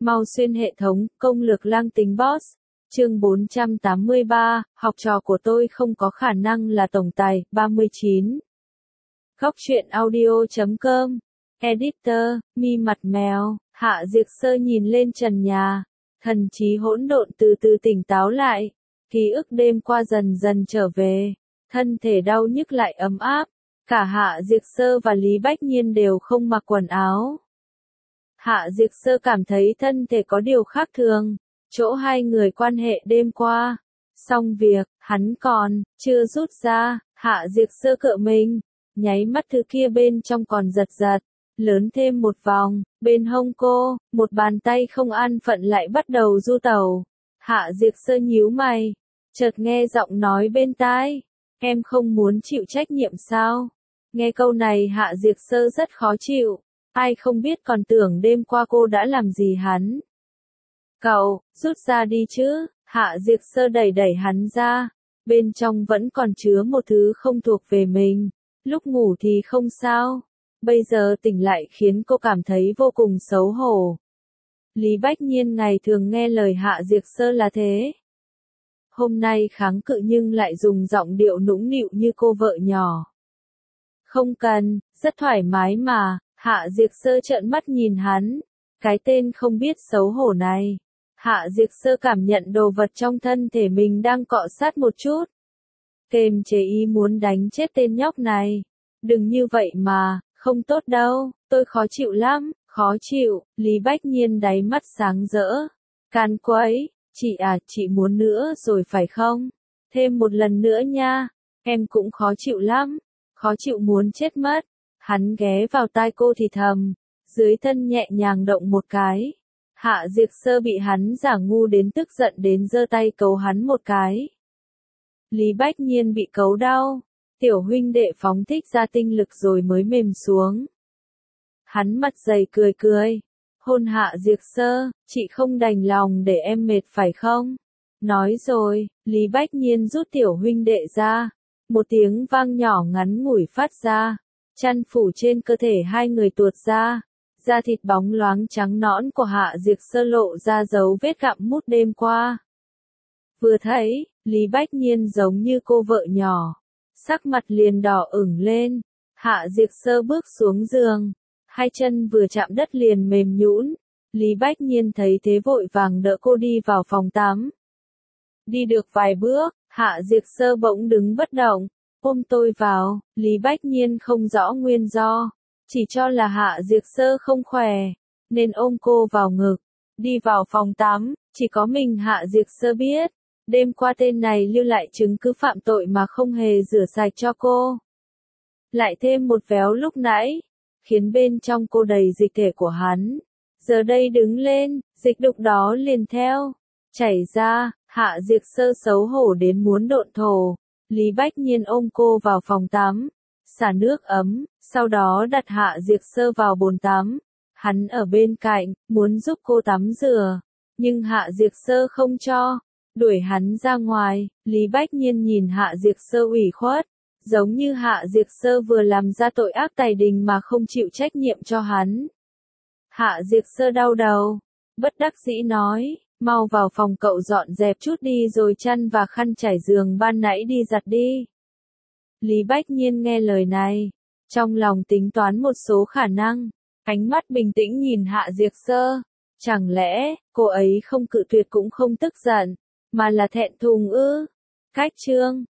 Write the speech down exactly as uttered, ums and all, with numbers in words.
Mau xuyên hệ thống, công lược lang tính boss. Chương bốn trăm tám mươi ba, học trò của tôi không có khả năng là tổng tài, ba mươi chín. Góc truyện audio chấm com. Editor, mi mặt mèo, Hạ Diệc Sơ nhìn lên trần nhà. Thần trí hỗn độn từ từ tỉnh táo lại. Ký ức đêm qua dần dần trở về. Thân thể đau nhức lại ấm áp. Cả Hạ Diệc Sơ và Lý Bách Nhiên đều không mặc quần áo. Hạ Diệc Sơ cảm thấy thân thể có điều khác thường. Chỗ hai người quan hệ đêm qua. Xong việc, hắn còn, chưa rút ra, Hạ Diệc Sơ cựa mình. Nháy mắt thứ kia bên trong còn giật giật. Lớn thêm một vòng, bên hông cô, một bàn tay không an phận lại bắt đầu du tẩu. Hạ Diệc Sơ nhíu mày. Chợt nghe giọng nói bên tai. Em không muốn chịu trách nhiệm sao? Nghe câu này Hạ Diệc Sơ rất khó chịu. Ai không biết còn tưởng đêm qua cô đã làm gì hắn. Cậu, rút ra đi chứ, Hạ Diệc Sơ đẩy đẩy hắn ra. Bên trong vẫn còn chứa một thứ không thuộc về mình. Lúc ngủ thì không sao. Bây giờ tỉnh lại khiến cô cảm thấy vô cùng xấu hổ. Lý Bách Nhiên ngày thường nghe lời Hạ Diệc Sơ là thế. Hôm nay kháng cự nhưng lại dùng giọng điệu nũng nịu như cô vợ nhỏ. Không cần, rất thoải mái mà, Hạ Diệc Sơ trợn mắt nhìn hắn. Cái tên không biết xấu hổ này. Hạ Diệc Sơ cảm nhận đồ vật trong thân thể mình đang cọ sát một chút. Kềm chế ý muốn đánh chết tên nhóc này. Đừng như vậy mà, không tốt đâu, tôi khó chịu lắm, khó chịu, Lý Bách Nhiên đáy mắt sáng rỡ. Can quấy, chị à, chị muốn nữa rồi phải không? Thêm một lần nữa nha, em cũng khó chịu lắm, khó chịu muốn chết mất. Hắn ghé vào tai cô thì thầm, dưới thân nhẹ nhàng động một cái. Hạ Diệc Sơ bị hắn giả ngu đến tức giận đến giơ tay cấu hắn một cái. Lý Bách Nhiên bị cấu đau. Tiểu huynh đệ phóng thích ra tinh lực rồi mới mềm xuống. Hắn mặt dày cười cười. Hôn Hạ Diệc Sơ, chị không đành lòng để em mệt phải không? Nói rồi, Lý Bách Nhiên rút tiểu huynh đệ ra. Một tiếng vang nhỏ ngắn ngủi phát ra. Chăn phủ trên cơ thể hai người tuột ra. Da thịt bóng loáng trắng nõn của Hạ Diệc Sơ lộ ra dấu vết gặm mút đêm qua. Vừa thấy, Lý Bách Nhiên giống như cô vợ nhỏ. Sắc mặt liền đỏ ửng lên. Hạ Diệc Sơ bước xuống giường. Hai chân vừa chạm đất liền mềm nhũn. Lý Bách Nhiên thấy thế vội vàng đỡ cô đi vào phòng tắm. Đi được vài bước, Hạ Diệc Sơ bỗng đứng bất động. Ôm tôi vào, Lý Bách Nhiên không rõ nguyên do. Chỉ cho là Hạ Diệc Sơ không khỏe. Nên ôm cô vào ngực. Đi vào phòng tắm, chỉ có mình Hạ Diệc Sơ biết. Đêm qua tên này lưu lại chứng cứ phạm tội mà không hề rửa sạch cho cô. Lại thêm một véo lúc nãy, khiến bên trong cô đầy dịch thể của hắn. Giờ đây đứng lên, dịch đục đó liền theo. Chảy ra, Hạ Diệc Sơ xấu hổ đến muốn độn thổ. Lý Bách Nhiên ôm cô vào phòng tắm, xả nước ấm, sau đó đặt Hạ Diệc Sơ vào bồn tắm. Hắn ở bên cạnh, muốn giúp cô tắm rửa. Nhưng Hạ Diệc Sơ không cho. Đuổi hắn ra ngoài, Lý Bách Nhiên nhìn Hạ Diệc Sơ ủy khuất, giống như Hạ Diệc Sơ vừa làm ra tội ác tày đình mà không chịu trách nhiệm cho hắn. Hạ Diệc Sơ đau đầu, bất đắc dĩ nói, mau vào phòng cậu dọn dẹp chút đi rồi chăn và khăn trải giường ban nãy đi giặt đi. Lý Bách Nhiên nghe lời này, trong lòng tính toán một số khả năng, ánh mắt bình tĩnh nhìn Hạ Diệc Sơ. Chẳng lẽ, cô ấy không cự tuyệt cũng không tức giận, mà là thẹn thùng ư? Cách chương